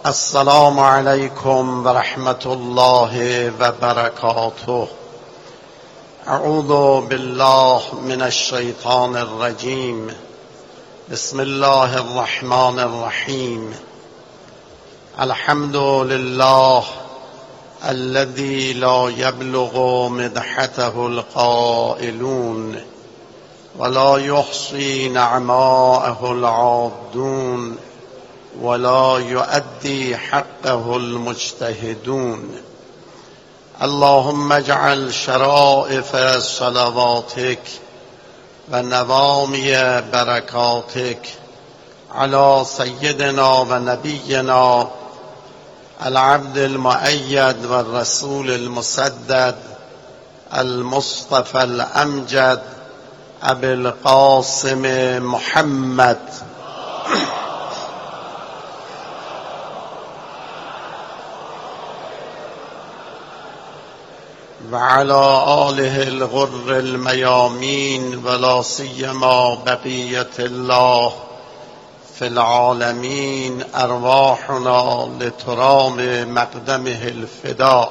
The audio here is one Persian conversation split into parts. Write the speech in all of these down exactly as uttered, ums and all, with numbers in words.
السلام علیکم و رحمت الله و برکاته. اعوذ بالله من الشیطان الرجیم. بسم الله الرحمن الرحیم. الحمد لله الذي لا يبلغ مدحته القائلون ولا يحصي نعماءه العادون ولا يؤدي حقه المجتهدون. اللهم اجعل شرائف صلواتك ونوامي بركاتك على سيدنا ونبينا العبد المؤيد والرسول المسدد المصطفى الأمجد أبي القاسم محمد وعلى آله الغر الميامين ولا سيما بقية الله في العالمين. أرواحنا لترام مقدمه الفداء.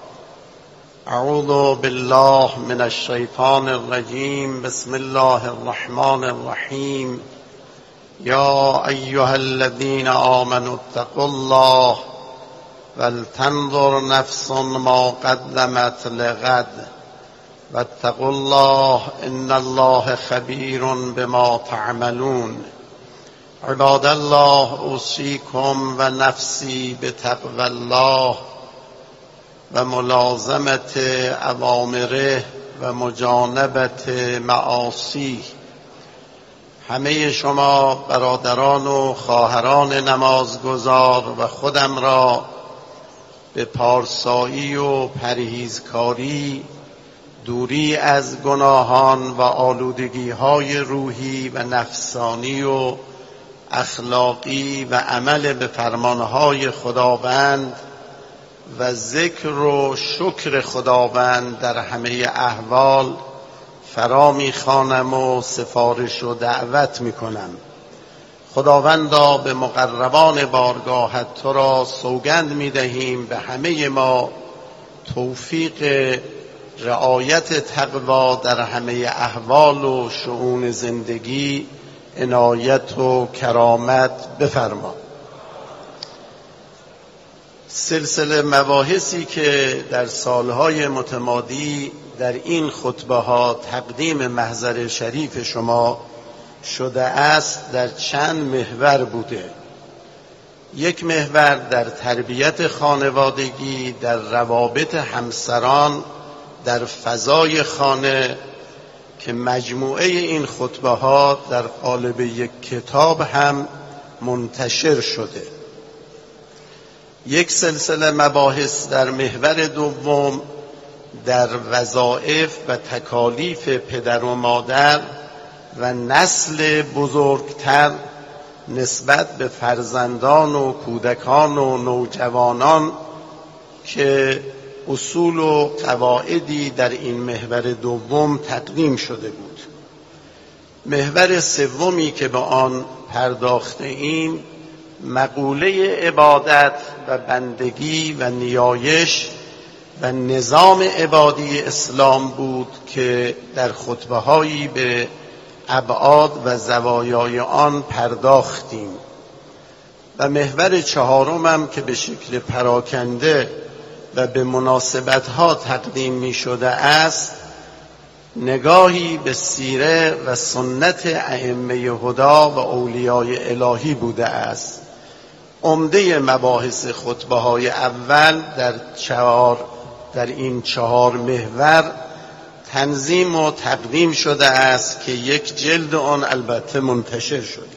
أعوذ بالله من الشيطان الرجيم. بسم الله الرحمن الرحيم. يا أيها الذين آمنوا اتقوا الله ولتنظر نفس ما قدمت لغد واتقوا الله إن الله خبير بما تعملون. عباد الله، أوصيكم ونفسي بتقوى الله وملازمة أوامره ومجانبة معاصيه. همه شما برادران و خواهران نمازگزار و خودم را به پارسایی و پرهیزکاری، دوری از گناهان و آلودگی‌های روحی و نفسانی و اخلاقی و عمل به فرمانهای خداوند و ذکر و شکر خداوند در همه احوال فرا می‌خوانم و سفارش و دعوت می‌کنم. خداوندا، به مقربان بارگاهت تو را سوگند می‌دهیم به همه ما توفیق رعایت تقوا در همه احوال و شؤون زندگی عنایت و کرامت بفرما. سلسله مباحثی که در سالهای متمادی در این خطبه ها تقدیم محضر شریف شما شده است در چند محور بوده. یک محور در تربیت خانوادگی، در روابط همسران، در فضای خانه که مجموعه این خطبه ها در قالب یک کتاب هم منتشر شده. یک سلسله مباحث در محور دوم در وظایف و تکالیف پدر و مادر و نسل بزرگتر نسبت به فرزندان و کودکان و نوجوانان که اصول و قواعدی در این محور دوم تقدیم شده بود. محور سومی که به آن پرداخته ایم مقوله عبادت و بندگی و نیایش و نظام عبادی اسلام بود که در خطبه هایی به ابعاد و زوایای آن پرداختیم. و محور چهارم هم که به شکل پراکنده و به مناسبتها تقدیم می شده است، نگاهی به سیره و سنت ائمه هدا و اولیای الهی بوده است. عمده مباحث خطبه های اول در چهار در این چهار محور تنظیم و تقدیم شده است که یک جلد آن البته منتشر شده.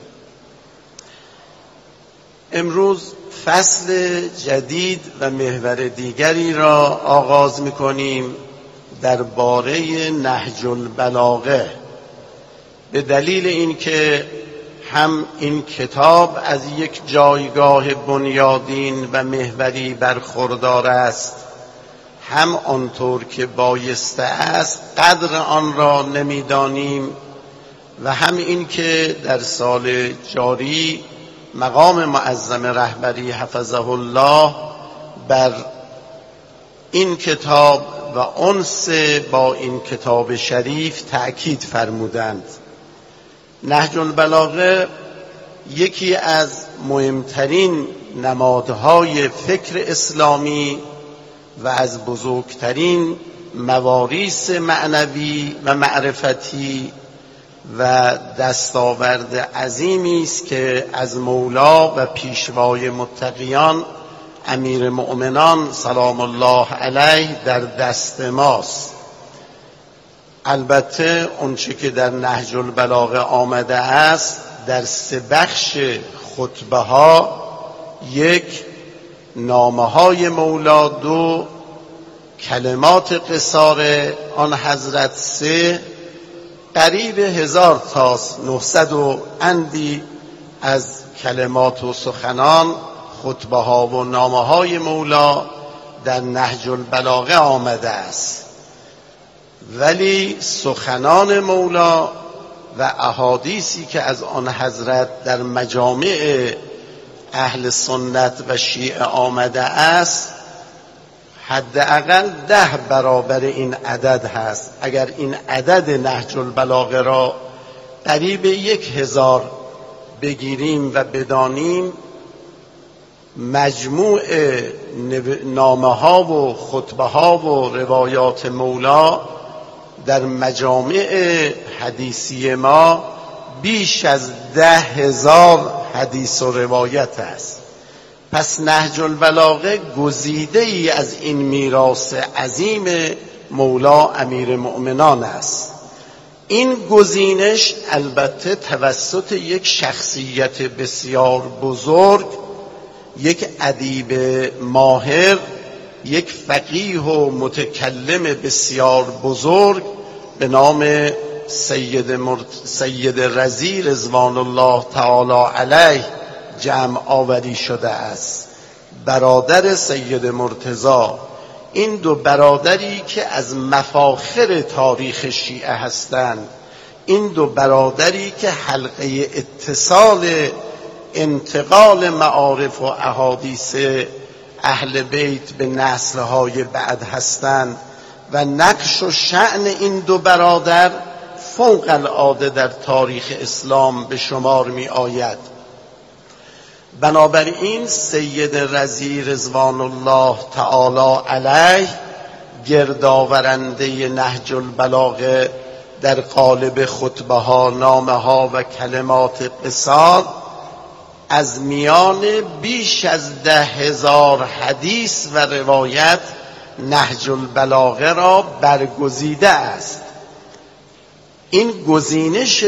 امروز فصل جدید و محور دیگری را آغاز می‌کنیم درباره نهج البلاغه، به دلیل اینکه هم این کتاب از یک جایگاه بنیادین و محوری برخوردار است، هم آنطور که بایسته است قدر آن را نمی‌دانیم و هم این که در سال جاری مقام معظم رهبری حفظه الله بر این کتاب و انس با این کتاب شریف تأکید فرمودند. نهج البلاغه یکی از مهمترین نمادهای فکر اسلامی و از بزرگترین مواریث معنوی و معرفتی و دستاورد عظیمی است که از مولا و پیشوای متقیان امیر مؤمنان سلام الله علیه در دست ماست. البته اونچه که در نهج البلاغه آمده است در سه بخش خطبه ها، یک نامه های مولا، دو کلمات قصار آن حضرت، سه قریب هزار تاست، نهصد و اندی از کلمات و سخنان خطبه ها و نامه های مولا در نهج البلاغه آمده است. ولی سخنان مولا و احادیثی که از آن حضرت در مجامع اهل سنت و شیعه آمده است حداقل ده برابر این عدد هست. اگر این عدد نهج البلاغه را قریب یک هزار بگیریم و بدانیم، مجموع نامه ها و خطبه ها و روایات مولا در مجامع حدیثی ما بیش از ده هزار حدیث و روایت است. پس نهج البلاغه گزیده ای از این میراث عظیم مولا امیر مؤمنان است. این گزینش البته توسط یک شخصیت بسیار بزرگ، یک ادیب ماهر، یک فقیه و متکلم بسیار بزرگ به نام سید, مرت... سید رضی رضوان الله تعالی علیه جمع آوری شده است. برادر سید مرتضی، این دو برادری که از مفاخر تاریخ شیعه هستند، این دو برادری که حلقه اتصال انتقال معارف و احادیث اهل بیت به نسل‌های بعد هستند و نقش و شأن این دو برادر فوق العاده در تاریخ اسلام به شمار می آید. بنابراین سید رضی رضوان الله تعالی علیه گردآورنده نهج البلاغه در قالب خطبه ها، نامه ها و کلمات قصار از میان بیش از ده هزار حدیث و روایت نهج البلاغه را برگزیده است. این گزینش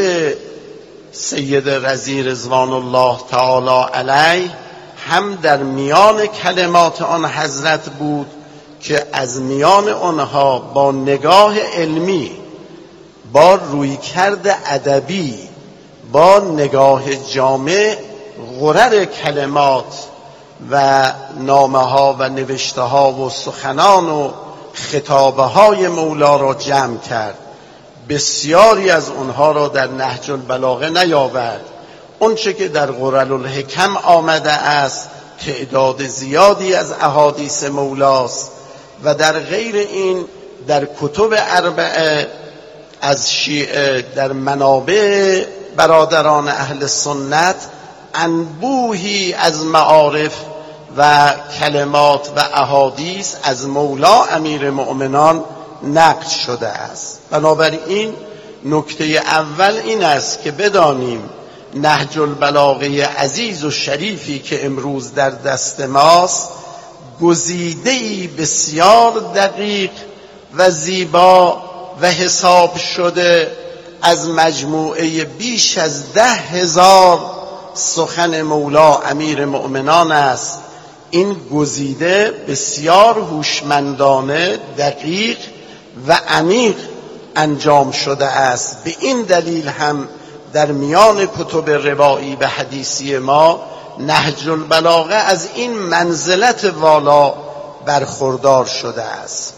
سید رضی رضوان الله تعالی علیه هم در میان کلمات آن حضرت بود که از میان آنها با نگاه علمی، با رویکرد ادبی، با نگاه جامع غرر کلمات و نامه ها و نوشته ها و سخنان و خطابه های مولا را جمع کرد. بسیاری از اونها را در نهج البلاغه نیاورد. اون چه که در غرر الحکم آمده است تعداد زیادی از احادیث مولاست و در غیر این در کتب اربعه از شیعه، در منابع برادران اهل سنت انبوهی از معارف و کلمات و احادیث از مولا امیر مؤمنان نقل شده است. بنابراین نکته اول این است که بدانیم نهج البلاغه عزیز و شریفی که امروز در دست ماست گزیده‌ای بسیار دقیق و زیبا و حساب شده از مجموعه بیش از ده هزار سخن مولا امیر مؤمنان است. این گزیده بسیار هوشمندانه، دقیق و عمیق انجام شده است. به این دلیل هم در میان کتب روایی و حدیثی ما نهج البلاغه از این منزلت والا برخوردار شده است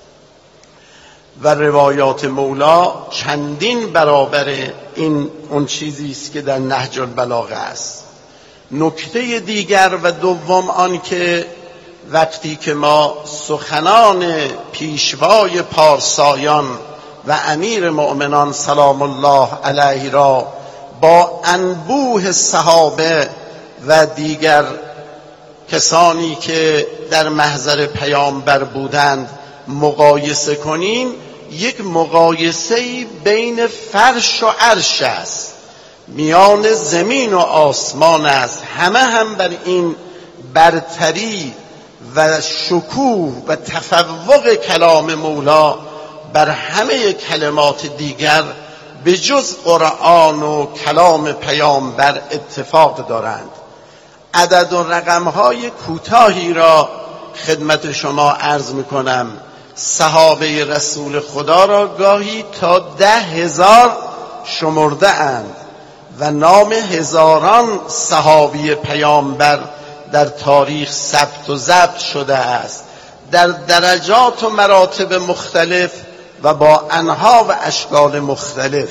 و روایات مولا چندین برابر این اون چیزی است که در نهج البلاغه است. نکته دیگر و دوم آن که وقتی که ما سخنان پیشوای پارسایان و امیر مؤمنان سلام الله علیه را با انبوه صحابه و دیگر کسانی که در محضر پیامبر بودند مقایسه کنیم، یک مقایسه‌ای بین فرش و عرش است، میان زمین و آسمان است. همه هم بر این برتری و شکوه و تفوق کلام مولا بر همه کلمات دیگر به جز قرآن و کلام پیامبر اتفاق دارند. عدد و رقم‌های کوتاهی را خدمت شما عرض می‌کنم. صحابه رسول خدا را گاهی تا ده هزار شمرده اند و نام هزاران صحابی پیامبر در تاریخ ثبت و ضبط شده است، در درجات و مراتب مختلف و با انواع و اشکال مختلف.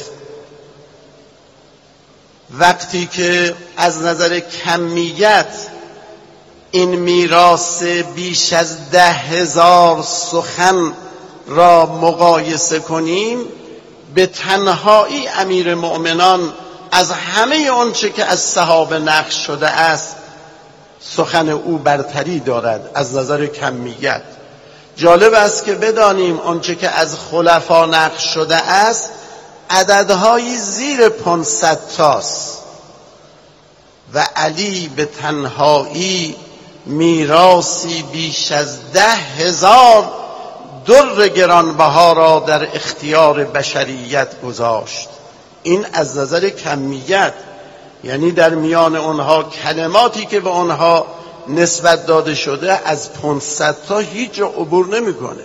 وقتی که از نظر کمیت این میراث بیش از ده هزار سخن را مقایسه کنیم، به تنهایی امیر مؤمنان از همه آنچه که از صحابه نقل شده است سخن او برتری دارد از نظر کمیت. جالب است که بدانیم آنچه که از خلفا نقل شده است عددهای زیر پانصد تاست و علی به تنهایی میراثی بیش از ده هزار در گرانبها را در اختیار بشریت گذاشت. این از نظر کمیت، یعنی در میان آنها کلماتی که به آنها نسبت داده شده از پانصد تا هیچ عبور نمیکنه.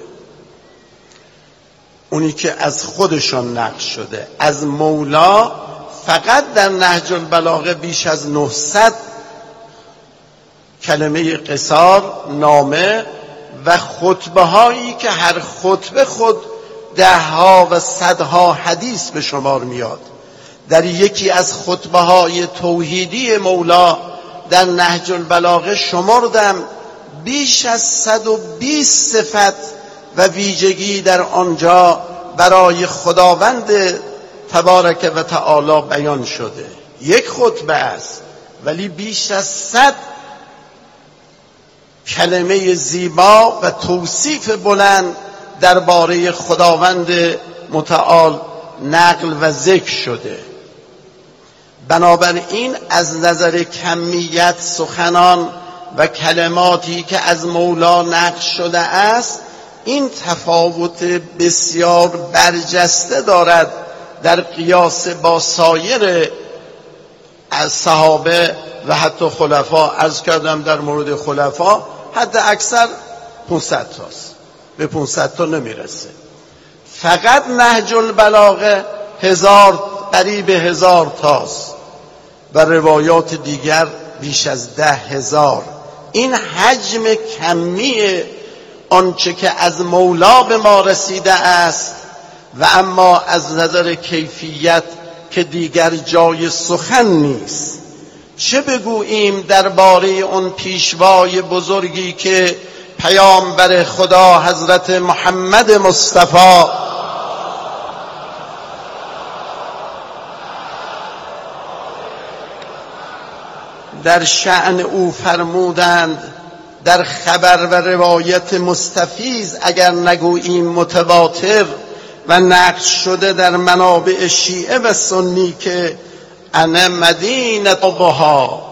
اونی که از خودشان نقل شده از مولا فقط در نهج البلاغه بیش از نهصد کلمه قصار نامه و خطبه هایی که هر خطبه خود ده ها و صدها حدیث به شمار میاد. در یکی از خطبه های توحیدی مولا در نهج البلاغه شمردم بیش از صد و بیست صفت و ویژگی در آنجا برای خداوند تبارک و تعالی بیان شده. یک خطبه است ولی بیش از صد کلمه زیبا و توصیف بلند درباره خداوند متعال نقل و ذکر شده. بنابراین از نظر کمیت سخنان و کلماتی که از مولا نقل شده است این تفاوت بسیار برجسته دارد در قیاس با سایر از صحابه و حتی خلفا. عرض کردم در مورد خلفا حد اکثر پانصد تاست، به پانصد تا نمیرسه. فقط نهج البلاغه هزار قریب هزار تاست و روایات دیگر بیش از ده هزار. این حجم کمی آنچه که از مولا به ما رسیده است و اما از نظر کیفیت که دیگر جای سخن نیست. چه بگوییم درباره اون پیشوای بزرگی که پیامبر خدا حضرت محمد مصطفی در شأن او فرمودند در خبر و روایت مستفیض اگر نگوییم متواتر و نقل شده در منابع شیعه و سنی که انا مدینه بها،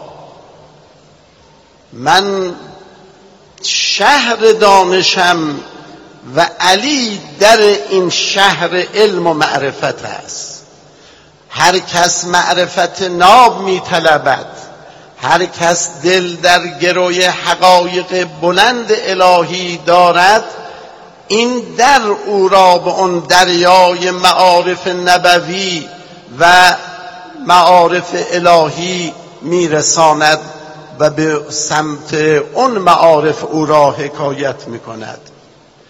من شهر دانشم و علی در این شهر علم و معرفت است. هر کس معرفت ناب می طلبد، هر کس دل در گروی حقایق بلند الهی دارد، این در او را به اون دریای معارف نبوی و معارف الهی میرساند و به سمت اون معارف او را حکایت میکند.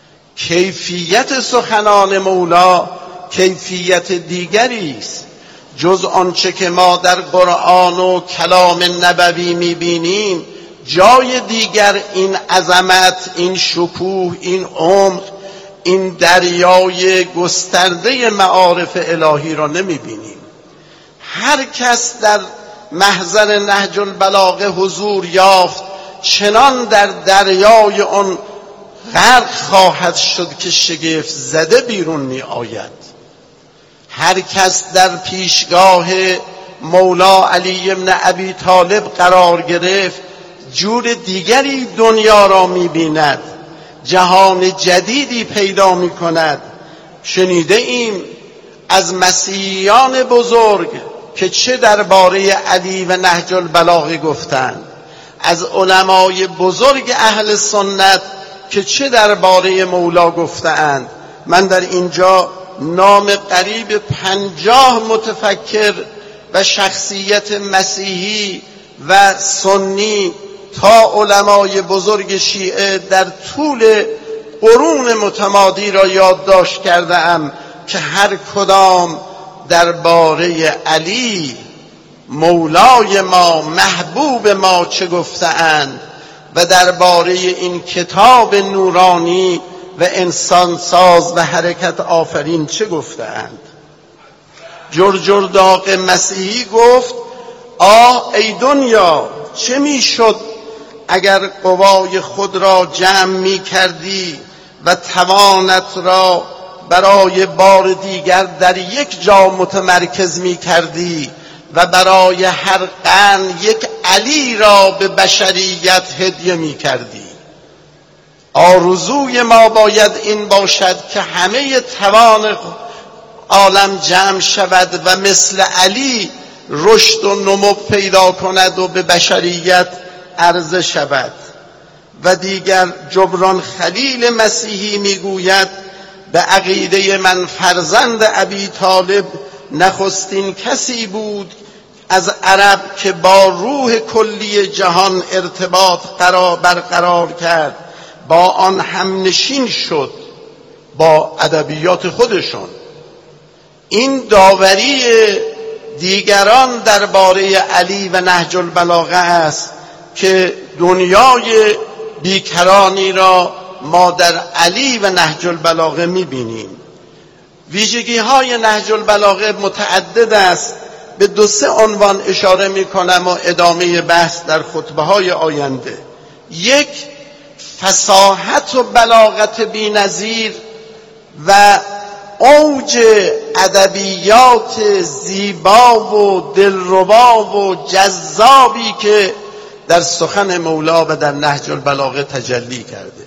کیفیت سخنان مولا کیفیت دیگری است. جز آنچه که ما در قرآن و کلام نبوی میبینیم جای دیگر این عظمت، این شکوه، این عمق، این دریای گسترده معارف الهی را نمیبینیم. هر کس در محضر نهج البلاغه حضور یافت چنان در دریای آن غرق خواهد شد که شگفت زده بیرون می آید. هر کس در پیشگاه مولا علی بن ابی طالب قرار گرفت جور دیگری دنیا را می بیند، جهان جدیدی پیدا می کند. شنیده ایم از مسیحیان بزرگ که چه درباره علی و نهج البلاغه گفتند، از علمای بزرگ اهل سنت که چه درباره مولا گفتند. من در اینجا نام قریب پنجاه متفکر و شخصیت مسیحی و سنی تا علمای بزرگ شیعه در طول قرون متمادی را یادداشت کرده‌ام که هر کدام درباره علی مولای ما، محبوب ما چه گفته‌اند و درباره این کتاب نورانی و انسان ساز و حرکت آفرین چه گفته‌اند. جرجرداق مسیحی گفت آه ای دنیا، چه میشد اگر قوای خود را جمع می کردی و توانت را برای بار دیگر در یک جا متمرکز می کردی و برای هر قرن یک علی را به بشریت هدیه می کردی. آرزوی ما باید این باشد که همه توان عالم جمع شود و مثل علی رشد و نمو پیدا کند و به بشریت عرضه شود. و دیگر جبران خلیل مسیحی میگوید به عقیده من فرزند ابی طالب نخستین کسی بود از عرب که با روح کلی جهان ارتباط برقرار کرد، با آن هم نشین شد با ادبیات خودشون. این داوری دیگران درباره علی و نهج البلاغه است که دنیای بیکرانی را ما در علی و نهج البلاغه می‌بینیم. ویژگی های نهج البلاغه متعدد است، به دو سه عنوان اشاره می‌کنم و ادامه بحث در خطبه های آینده. یک، فصاحت و بلاغت بی‌نظیر و اوج ادبیات زیبا و دلربا و جذابی که در سخن مولا و در نهج البلاغه تجلی کرده.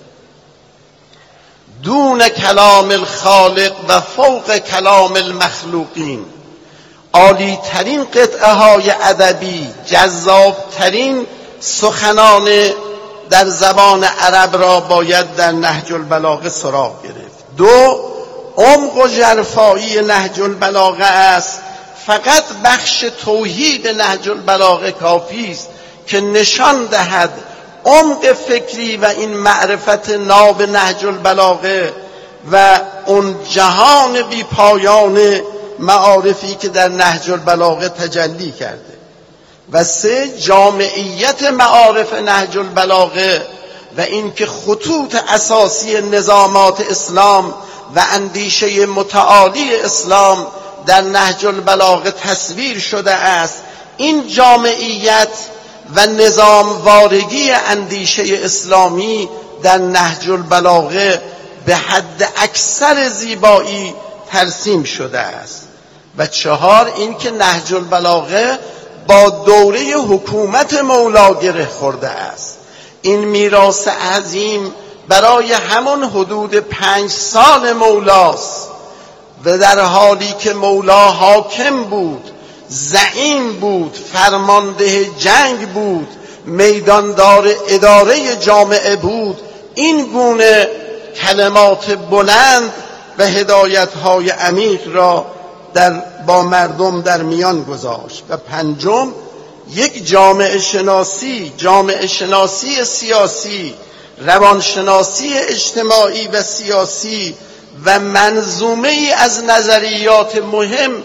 دون کلام الخالق و فوق کلام المخلوقین، عالی ترین قطعه های ادبی، جذاب ترین سخنان در زبان عرب را باید در نهج البلاغه سراغ گرفت. دو، عمق و ژرفایی نهج البلاغه است. فقط بخش توحید نهج البلاغه کافی است که نشان دهد عمق فکری و این معرفت ناب نهج البلاغه و اون جهان بی پایان معارفی که در نهج البلاغه تجلی کرده. و سه، جامعیت معارف نهج البلاغه و اینکه خطوط اساسی نظامات اسلام و اندیشه متعالی اسلام در نهج البلاغه تصویر شده است. این جامعیت و نظام وارگی اندیشه اسلامی در نهج البلاغه به حد اکثر زیبایی ترسیم شده است. و چهار، اینکه نهج البلاغه با دوره حکومت مولا گره خورده است. این میراث عظیم برای همون حدود پنج سال مولاست و در حالی که مولا حاکم بود، زعیم بود، فرمانده جنگ بود، میداندار اداره جامعه بود، این گونه کلمات بلند و هدایت‌های عمیق را در با مردم در میان گذاشت. و پنجم، یک جامعه شناسی، جامعه شناسی سیاسی، روانشناسی اجتماعی و سیاسی و منظومه ای از نظریات مهم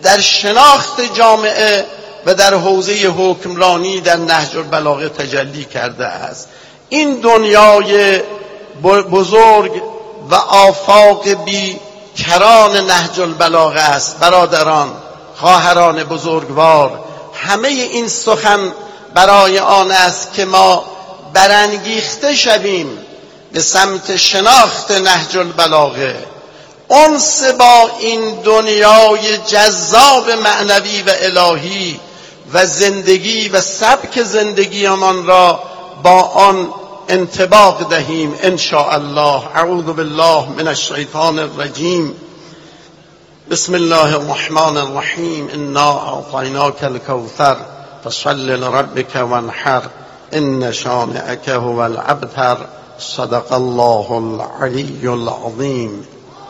در شناخت جامعه و در حوزه حکمرانی در نهج البلاغه تجلی کرده است. این دنیای بزرگ و آفاق بی کران نهج البلاغه است. برادران، خواهران بزرگوار، همه این سخن برای آن است که ما برانگیخته شویم به سمت شناخت نهج البلاغه، انس با این دنیای جذاب معنوی و الهی و زندگی و سبک زندگیمان را با آن انطباق دهیم ان شاء الله. اعوذ بالله من الشیطان الرجیم. بسم الله الرحمن الرحیم. انا اعطیناک الکوثر فصل لربک وانحر ان شانئک هو الابتر. صدق الله العلی العظیم.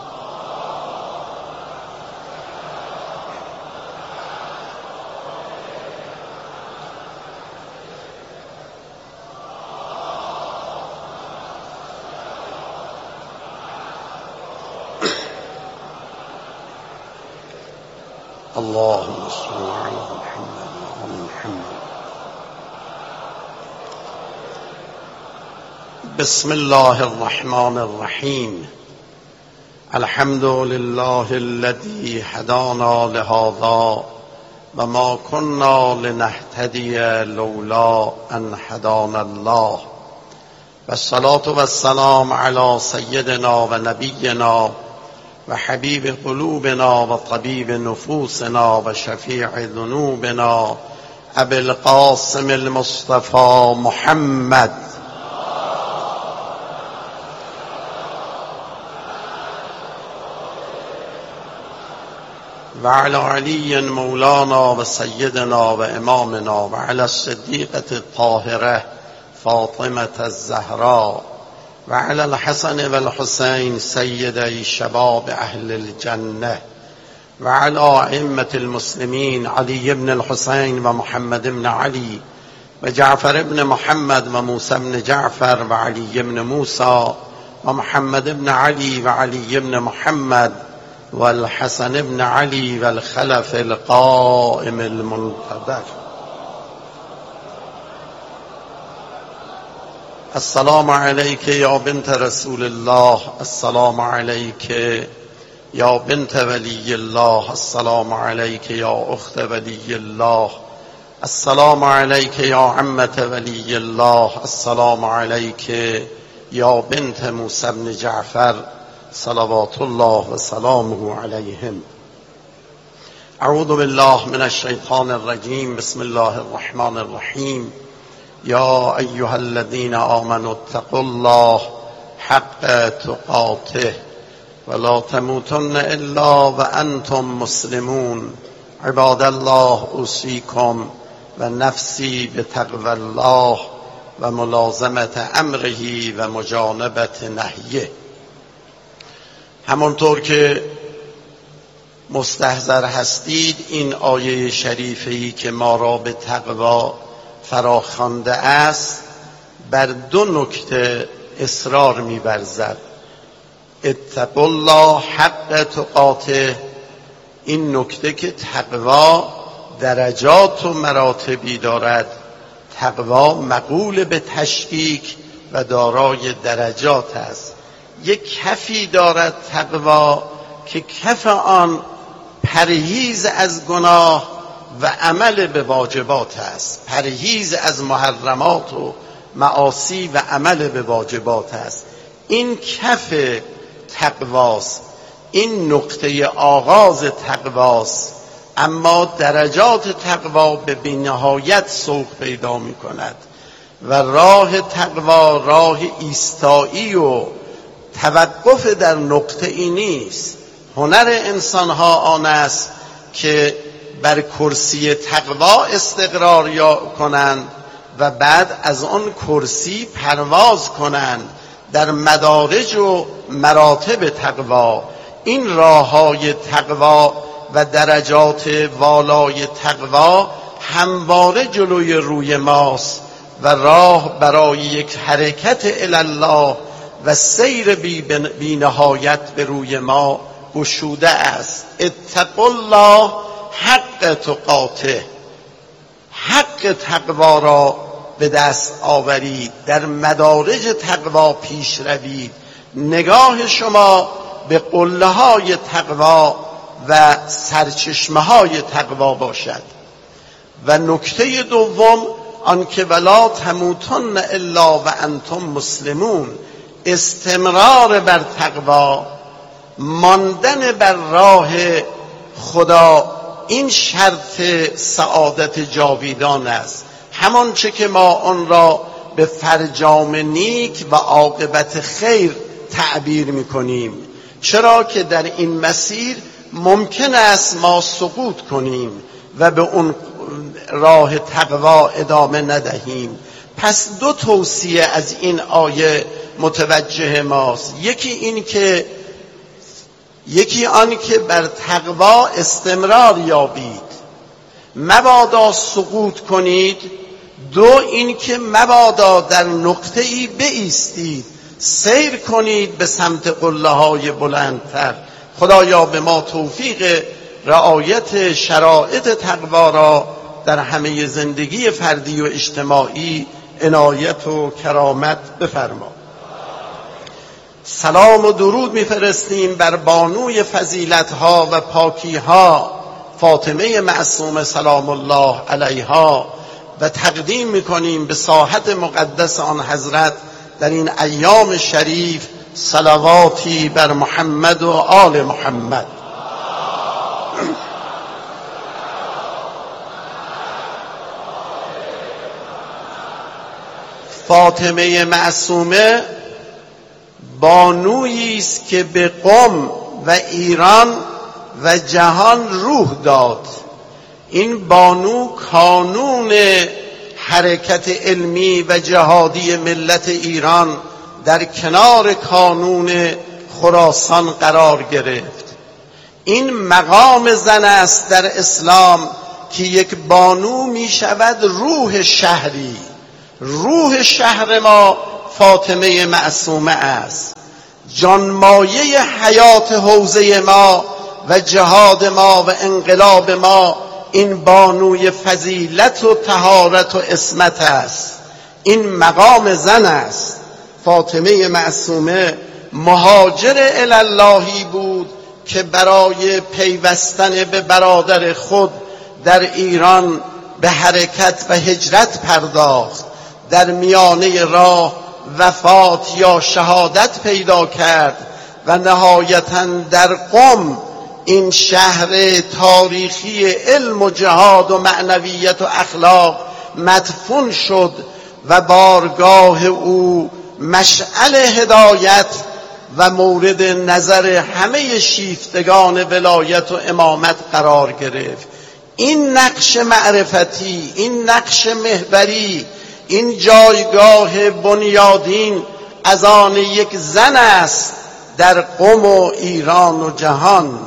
اللهم صل على محمد وعلى محمد. بسم الله الرحمن الرحیم. الحمد لله الذي هدانا لهذا و ما كنا لنهتدي لولا ان هدانا الله. والصلاة والسلام على سيدنا و نبينا و حبیب قلوبنا و طبیب نفوسنا و شفیع ذنوبنا ابی القاسم المصطفى محمد و علی علی مولانا و سیدنا و امامنا و علی الصدیقة الطاهرة فاطمة الزهراء و علی الحسن و الحسین سیدی شباب اهل الجنه و علی ائمة المسلمین علی بن الحسین و محمد بن علی و جعفر بن محمد و موسی بن جعفر و علی بن موسی و محمد بن علی و علی بن محمد و الحسن بن علی و الخلف القائم المنتظر. السلام علیک یا بنت رسول الله. السلام علیک یا بنت ولی الله. السلام علیک یا اخت ولی الله. السلام علیک یا عمة ولی الله. السلام علیک یا بنت موسی بن جعفر صلوات الله و سلامه علیهم. اعوذ بالله من الشیطان الرجیم. بسم الله الرحمن الرحیم. یا ایها الذین آمنوا اتقوا الله حق تقاته ولا تموتن الا وانتم مسلمون. عباد الله اوصیکم و نفسی بتقوی الله و ملازمت امره و مجانبت نهیه. همانطور که مستحضر هستید، این آیه شریفه‌ای که ما را به تقوا فراخوانده است بر دو نکته اصرار می‌ورزد. اتقوا الله حق تقاته، این نکته که تقوا درجات و مراتبی دارد. تقوا مقول به تشکیک و دارای درجات است. یک کفی دارد تقوا که کف آن پرهیز از گناه و عمل به واجبات است، پرهیز از محرمات و معاصی و عمل به واجبات است. این کف تقواست، این نقطه آغاز تقواست. اما درجات تقوا به بی‌نهایت سوق پیدا می کند و راه تقوا راه ایستایی و توقف در نقطه ای نیست. هنر انسان ها آن است که بر کرسی تقوا استقرار یا کنند و بعد از آن کرسی پرواز کنند در مدارج و مراتب تقوا. این راههای تقوا و درجات والای تقوا همواره جلوی روی ماست و راه برای یک حرکت الله و سیر بی, بی نهایت به روی ما گشوده است. اتقوا الله حق تقاته، حق تقوا را به دست آورید، در مدارج تقوا پیش روید، نگاه شما به قله های تقوا و سرچشمه های تقوا باشد. و نکته دوم آنکه ولا تموتن الا و انتم مسلمون، استمرار بر تقوا، ماندن بر راه خدا، این شرط سعادت جاویدان است. همانچه که ما آن را به فرجام نیک و عاقبت خیر تعبیر می‌کنیم، چرا که در این مسیر ممکن است ما سقوط کنیم و به اون راه تقوا ادامه ندهیم. پس دو توصیه از این آیه متوجه ماست. یکی این که یکی آن که بر تقوا استمرار یابید، مبادا سقوط کنید. دو این که مبادا در نقطه‌ای بایستید، سیر کنید به سمت قله های بلندتر. خدایا به ما توفیق رعایت شرایط تقوا را در همه زندگی فردی و اجتماعی عنایت و کرامت بفرما. سلام و درود میفرستیم بر بانوی فضیلت‌ها و پاکی‌ها فاطمه معصومه سلام الله علیها و تقدیم می‌کنیم به ساحت مقدس آن حضرت در این ایام شریف صلواتی بر محمد و آل محمد. فاطمه معصومه بانویی است که به قم و ایران و جهان روح داد. این بانو کانون حرکت علمی و جهادی ملت ایران در کنار کانون خراسان قرار گرفت. این مقام زن است در اسلام که یک بانو می شود روح شهری. روح شهر ما فاطمه معصومه است. جانمایه حیات حوزه ما و جهاد ما و انقلاب ما این بانوی فضیلت و طهارت و عصمت است. این مقام زن است. فاطمه معصومه مهاجر الاللهی بود که برای پیوستن به برادر خود در ایران به حرکت و هجرت پرداخت. در میانه راه وفات یا شهادت پیدا کرد و نهایتاً در قم، این شهر تاریخی علم و جهاد و معنویت و اخلاق، مدفون شد و بارگاه او مشعل هدایت و مورد نظر همه شیفتگان ولایت و امامت قرار گرفت. این نقش معرفتی، این نقش محوری، این جایگاه بنیادین از آن یک زن است در قم و ایران و جهان.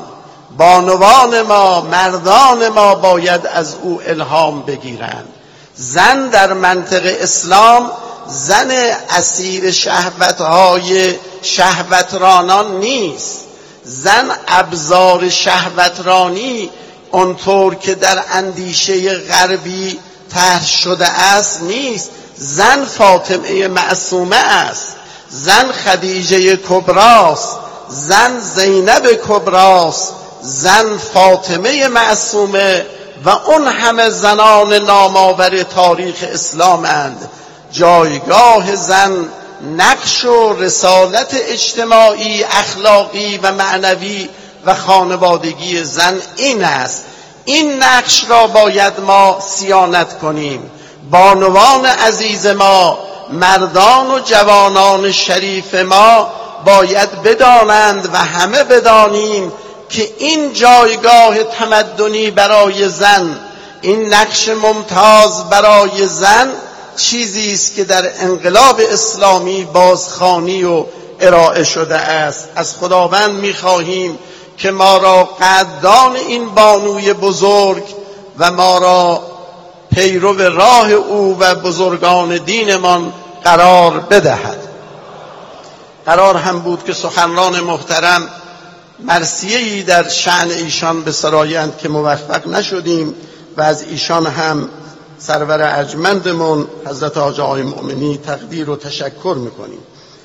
بانوان ما، مردان ما باید از او الهام بگیرند. زن در منطق اسلام زن اسیر شهوتهای شهوترانان نیست. زن ابزار شهوترانی اونطور که در اندیشه غربی طرح شده است نیست. زن فاطمه معصومه است. زن خدیجه کبراست. زن زینب کبراست. زن فاطمه معصومه و اون همه زنان نامآور تاریخ اسلامند. جایگاه زن، نقش و رسالت اجتماعی، اخلاقی و معنوی و خانوادگی زن این است. این نقش را باید ما صیانت کنیم. بانوان عزیز ما، مردان و جوانان شریف ما باید بدانند و همه بدانیم که این جایگاه تمدنی برای زن، این نقش ممتاز برای زن چیزی است که در انقلاب اسلامی بازخوانی و ارائه شده است. از خداوند می‌خواهیم که ما را قدردان این بانوی بزرگ و ما را پیرو راه او و بزرگان دینمان قرار بدهد. قرار هم بود که سخنران محترم مرثیه‌ای در شأن ایشان به سرایند که موفق نشدیم و از ایشان هم سرور ارجمندمون حضرت حاج آقای مؤمنی تقدیر و تشکر میکنیم.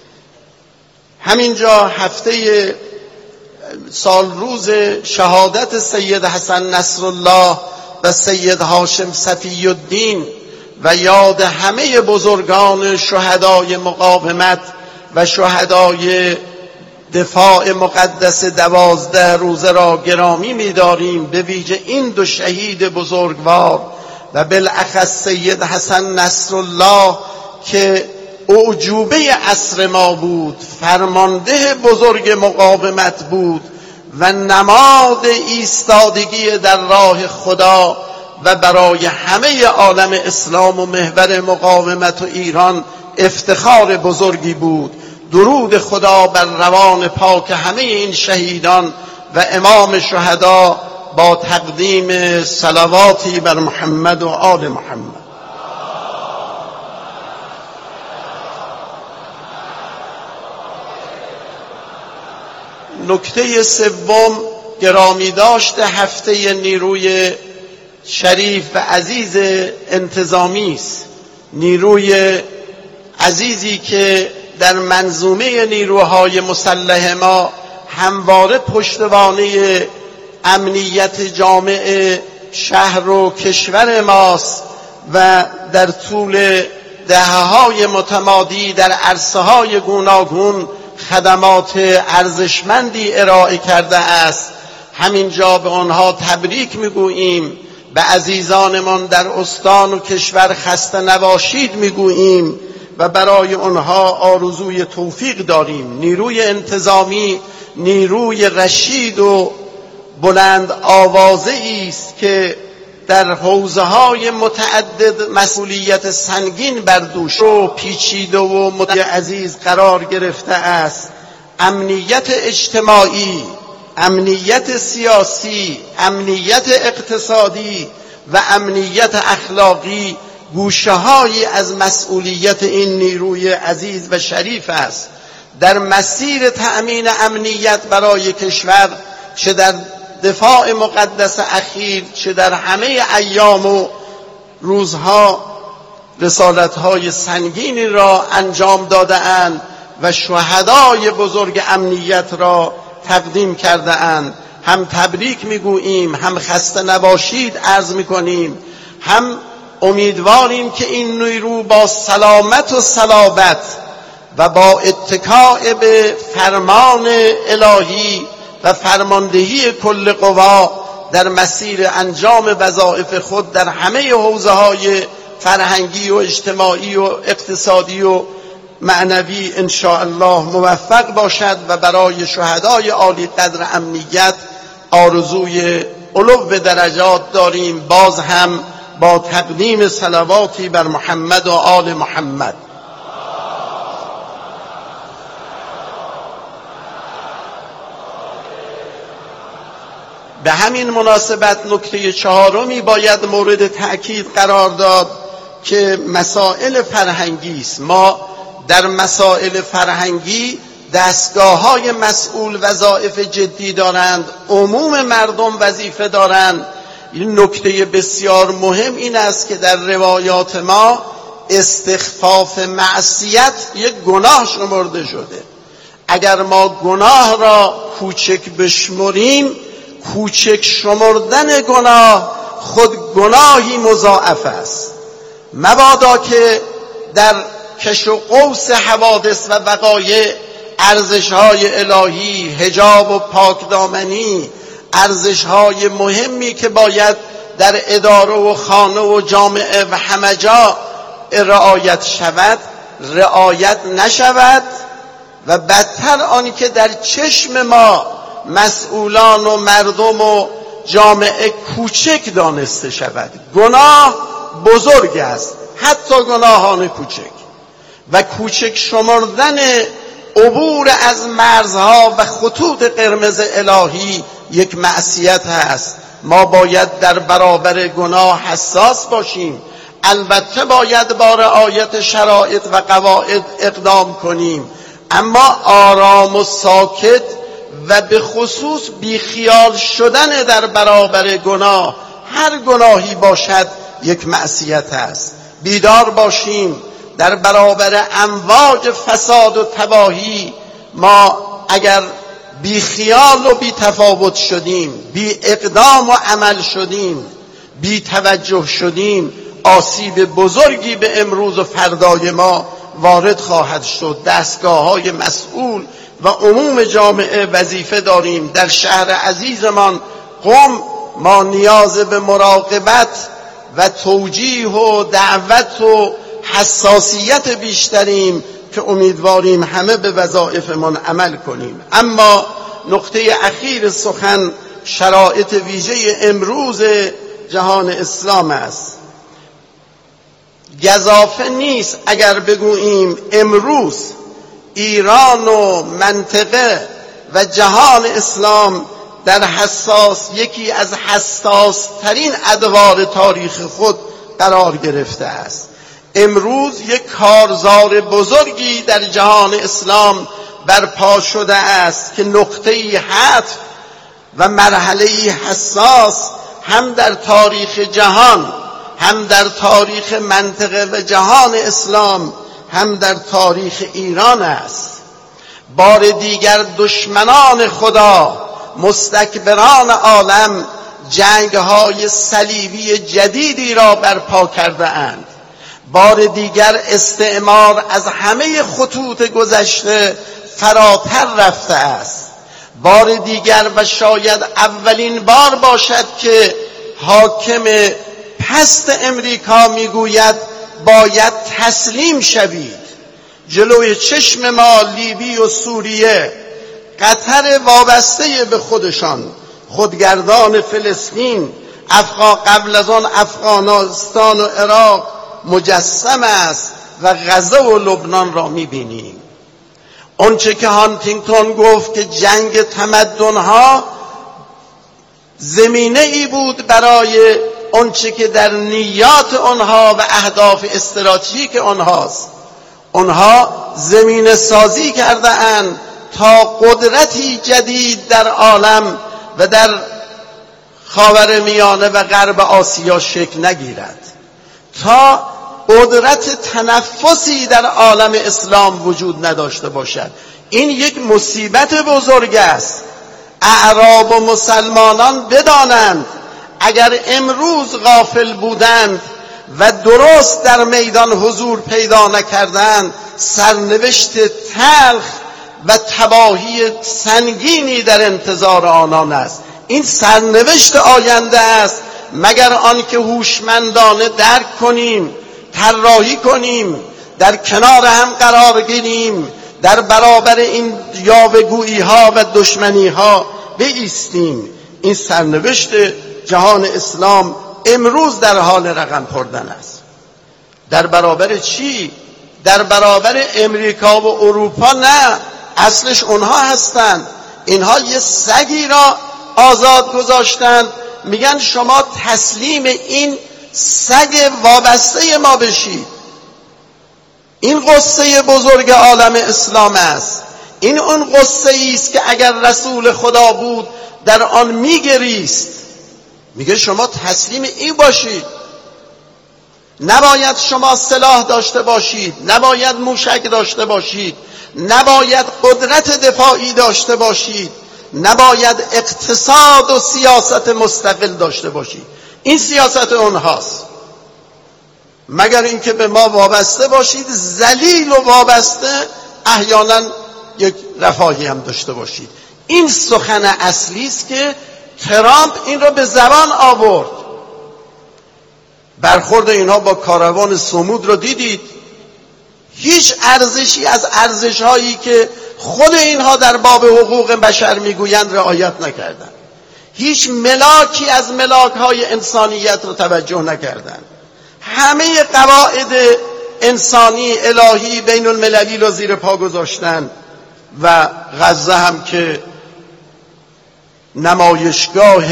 همینجا هفته سال روز شهادت سید حسن نصرالله و سید هاشم صفی الدین و یاد همه بزرگان شهدای مقاومت و شهدای دفاع مقدس دوازده روزه را گرامی می‌داریم، به ویژه این دو شهید بزرگوار و بالاخص سید حسن نصرالله که اعجوبه عصر ما بود، فرمانده بزرگ مقاومت بود و نماد ایستادگی در راه خدا و برای همه عالم اسلام و محور مقاومت و ایران افتخار بزرگی بود. درود خدا بر روان پاک همه این شهیدان و امام شهدا با تقدیم صلواتی بر محمد و آل محمد. نکته سوم گرامی داشت هفته نیروی شریف و عزیز انتظامی است. نیروی عزیزی که در منظومه نیروهای مسلح ما همواره پشتوانه امنیت جامع شهر و کشور ماست و در طول دهه‌های متمادی در عرصه‌های گوناگون خدمات ارزشمندی ارائه کرده است. همینجا به آنها تبریک میگوییم، به عزیزانمان در استان و کشور خسته نباشید میگوییم و برای آنها آرزوی توفیق داریم. نیروی انتظامی نیروی رشید و بلند آوازه است که در حوزه‌های متعدد مسئولیت سنگین بر دوش و پیچیده و مدعی عزیز قرار گرفته است. امنیت اجتماعی، امنیت سیاسی، امنیت اقتصادی و امنیت اخلاقی گوشه‌هایی از مسئولیت این نیروی عزیز و شریف است. در مسیر تأمین امنیت برای کشور، چه در دفاع مقدس اخیر، چه در همه ایام و روزها رسالت‌های سنگینی را انجام داده‌اند و شهدای بزرگ امنیت را تقدیم کرده‌اند. هم تبریک میگوییم، هم خسته نباشید عرض میکنیم، هم امیدواریم که این نیرو با سلامت و صلابت و با اتکاء به فرمان الهی و فرماندهی کل قوا در مسیر انجام وظایف خود در همه حوزه‌های فرهنگی و اجتماعی و اقتصادی و معنوی ان شاء الله موفق باشد و برای شهدای عالی قدر امنیت آرزوی علو درجات داریم. باز هم با تقدیم صلواتی بر محمد و آل محمد. به همین مناسبت نکته چهارمی باید مورد تأکید قرار داد که مسائل فرهنگی است. ما در مسائل فرهنگی دستگاه‌های مسئول وظایف جدی دارند، عموم مردم وظیفه دارند. این نکته بسیار مهم این است که در روایات ما استخفاف معصیت یک گناه شمرده شده. اگر ما گناه را کوچک بشمریم، کوچک شمردن گناه خود گناهی مضاعف است. مبادا که در کش و قوس حوادث و وقایع ارزش‌های الهی، حجاب و پاکدامنی، ارزش‌های مهمی که باید در اداره و خانه و جامعه و همه جا رعایت شود رعایت نشود و بدتر آنی که در چشم ما مسئولان و مردم و جامعه کوچک دانسته شود. گناه بزرگ است، حتی گناهان کوچک، و کوچک شمردن عبور از مرزها و خطوط قرمز الهی یک معصیت است. ما باید در برابر گناه حساس باشیم. البته باید با رعایت شرایط و قواعد اقدام کنیم، اما آرام و ساکت و به خصوص بیخیال شدن در برابر گناه، هر گناهی باشد یک معصیت است. بیدار باشیم در برابر امواج فساد و تباهی. ما اگر بی خیال و بی تفاوت شدیم، بی اقدام و عمل شدیم، بی توجه شدیم، آسیب بزرگی به امروز و فردای ما وارد خواهد شد. دستگاه‌های مسئول و عموم جامعه وظیفه داریم. در شهر عزیزمان قم ما نیاز به مراقبت و توجیه و دعوت و حساسیت بیشتریم که امیدواریم همه به وظایفمان عمل کنیم. اما نقطه اخیر سخن شرایط ویژه امروز جهان اسلام است. گزافه نیست اگر بگوییم امروز ایران و منطقه و جهان اسلام در حساس یکی از حساس ترین ادوار تاریخ خود قرار گرفته است. امروز یک کارزار بزرگی در جهان اسلام برپا شده است که نقطه‌ای حتم و مرحله‌ای حساس هم در تاریخ جهان، هم در تاریخ منطقه و جهان اسلام، هم در تاریخ ایران است. بار دیگر دشمنان خدا، مستکبران عالم، جنگ‌های صلیبی جدیدی را برپا کرده اند. بار دیگر استعمار از همه خطوط گذشته فراتر رفته است. بار دیگر و شاید اولین بار باشد که حاکم پست امریکا میگوید باید تسلیم شوید. جلوی چشم ما لیبی و سوریه، قطر وابسته به خودشان، خودگردان فلسطین، افغان قبل از آن افغانستان و عراق مجسم است و غزه و لبنان را میبینیم. آنچه که هانتینگتون گفت که جنگ تمدن‌ها زمینه ای بود برای آنچه که در نیات آنها و اهداف استراتژیک آنهاست. آنها زمینه سازی کرده اند تا قدرتی جدید در عالم و در خاورمیانه و غرب آسیا شکل نگیرد، تا قدرت تنفسی در عالم اسلام وجود نداشته باشد. این یک مصیبت بزرگ است. اعراب و مسلمانان بدانند اگر امروز غافل بودند و درست در میدان حضور پیدا نکردند، سرنوشت تلخ و تباهی سنگینی در انتظار آنان است. این سرنوشت آینده است مگر آنکه هوشمندانه درک کنیم، طراحی کنیم، در کنار هم قرار گیریم، در برابر این یاوه‌گویی ها و دشمنی ها بایستیم. این سرنوشت جهان اسلام امروز در حال رقم خوردن است. در برابر چی؟ در برابر امریکا و اروپا نه، اصلش اونها هستند. اینها یه سگی را آزاد گذاشتند، میگن شما تسلیم این سگ وابسته ما بشید. این قصه بزرگ عالم اسلام است. این اون قصه است که اگر رسول خدا بود در آن میگریست. میگه شما تسلیم این باشید. نباید شما سلاح داشته باشید، نباید موشک داشته باشید، نباید قدرت دفاعی داشته باشید، نباید اقتصاد و سیاست مستقل داشته باشید. این سیاست اونهاست. مگر اینکه به ما وابسته باشید، ذلیل و وابسته، احیانا یک رفاهی هم داشته باشید. این سخن اصلی است که ترامپ این را به زبان آورد. برخورد اینها با کاروان سمود رو دیدید. هیچ ارزشی از ارزش‌هایی که خود اینها در باب حقوق بشر میگویند رعایت نکردند. هیچ ملاکی از ملاک‌های انسانیت رو توجه نکردند. همه قواعد انسانی الهی بین المللی رو زیر پا گذاشتند و غزه هم که نمایشگاه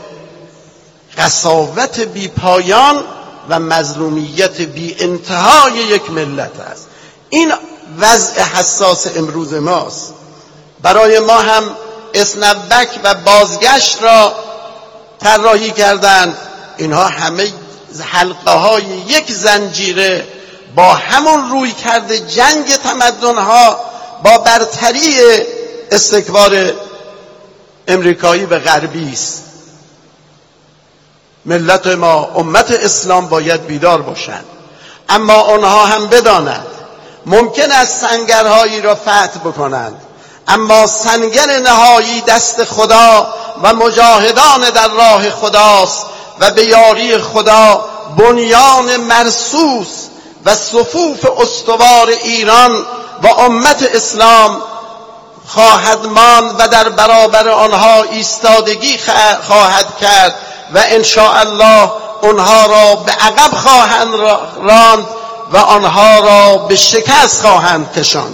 قساوت بی پایان و مظلومیت بی انتهای یک ملت است. این وضع حساس امروز ماست. برای ما هم اسنبک و بازگشت را طراحی کردند. اینها همه حلقه های یک زنجیره با همون روی کرده جنگ تمدن‌ها با برتری استکبار امریکایی به غربی است. ملت ما، امت اسلام باید بیدار باشند، اما آنها هم بدانند ممکن است سنگرهایی را فتح بکنند، اما سنگر نهایی دست خدا و مجاهدان در راه خداست و به یاری خدا بنیان مرصوص و صفوف استوار ایران و امت اسلام خواهد ماند و در برابر آنها ایستادگی خواهد کرد و ان شاء الله آنها را به عقب خواهند راند و آنها را به شکست خواهند کشاند.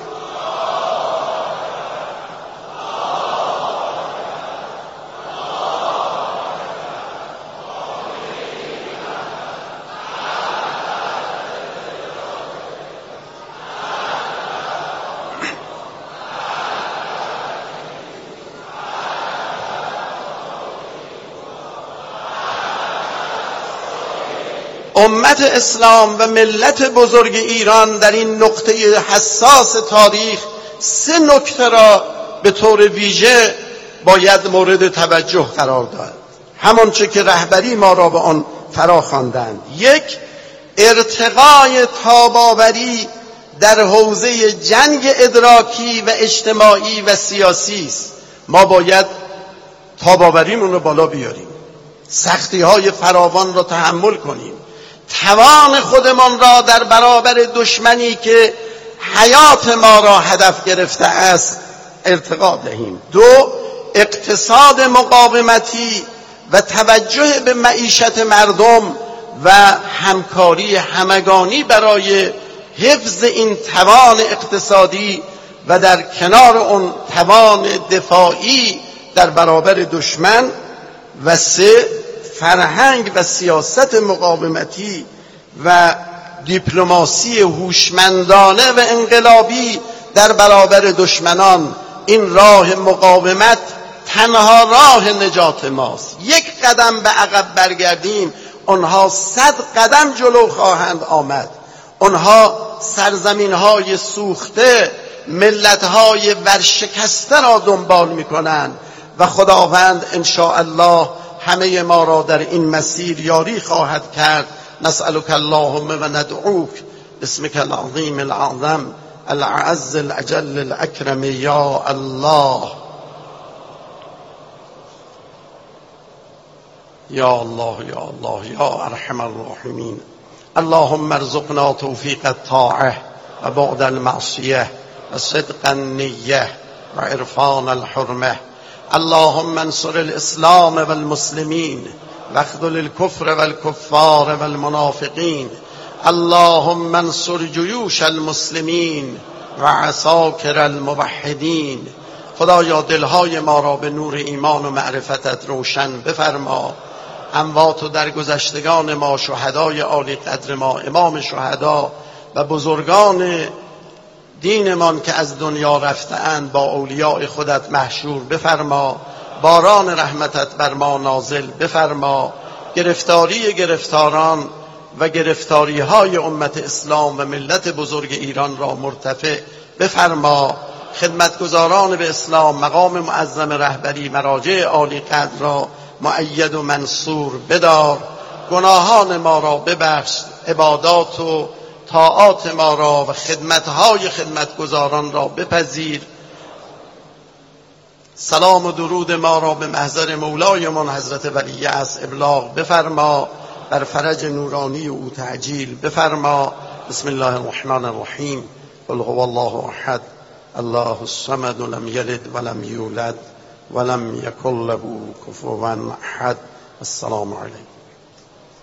امت اسلام و ملت بزرگ ایران در این نقطه حساس تاریخ سه نکته را به طور ویژه باید مورد توجه قرار داد، همانچه که رهبری ما را به آن فرا خواندند. یک، ارتقای تاباوری در حوزه جنگ ادراکی و اجتماعی و سیاسی است. ما باید تاباوریمون رو بالا بیاریم، سختی های فراوان را تحمل کنیم، توان خودمان را در برابر دشمنی که حیات ما را هدف گرفته است ارتقا دهیم. دو، اقتصاد مقاومتی و توجه به معیشت مردم و همکاری همگانی برای حفظ این توان اقتصادی و در کنار اون توان دفاعی در برابر دشمن. و سه، فرهنگ و سیاست مقاومتی و دیپلماسی هوشمندانه و انقلابی در برابر دشمنان. این راه مقاومت تنها راه نجات ماست. یک قدم به عقب برگردیم، آنها صد قدم جلو خواهند آمد. آنها سرزمین‌های سوخته، ملت‌های ورشکسته را دنبال می‌کنند و خداوند ان شاء الله همه ما را در این مسیر یاری خواهد کرد. نسألك اللهم و ندعوک باسمك العظیم الأعظم الأعز الأجل الأكرم یا الله یا الله یا الله یا ارحم الراحمین. اللهم ارزقنا توفیق الطاعه و بعد المعصیه و صدق النیه و عرفان الحرمه. اللهم انصر الاسلام والمسلمین واخذل الكفر والكفار والمنافقین. اللهم انصر جیوش المسلمین و عساکر الموحدین. خدایا دلهای ما را به نور ایمان و معرفتت روشن بفرما. اموات و درگذشتگان ما، شهدای عالی قدر ما، امام شهدا و بزرگان دینمان که از دنیا رفته‌اند با اولیاء خودت محشور بفرما. باران رحمتت بر ما نازل بفرما. گرفتاری گرفتاران و گرفتاری های امت اسلام و ملت بزرگ ایران را مرتفع بفرما. خدمتگزاران به اسلام، مقام معظم رهبری، مراجع عالی قدر را مؤید و منصور بدار. گناهان ما را ببخش، عبادات و طاعات ما را و خدمتهای خدمتگزاران را بپذیر. سلام و درود ما را به محضر مولایمان حضرت ولی عصر ابلاغ بفرما. بر فرج نورانی او تعجیل بفرما. بسم الله الرحمن الرحیم. قل هو الله احد الله الصمد لم یلد ولم یولد ولم یکن له کفوا احد. السلام علیکم.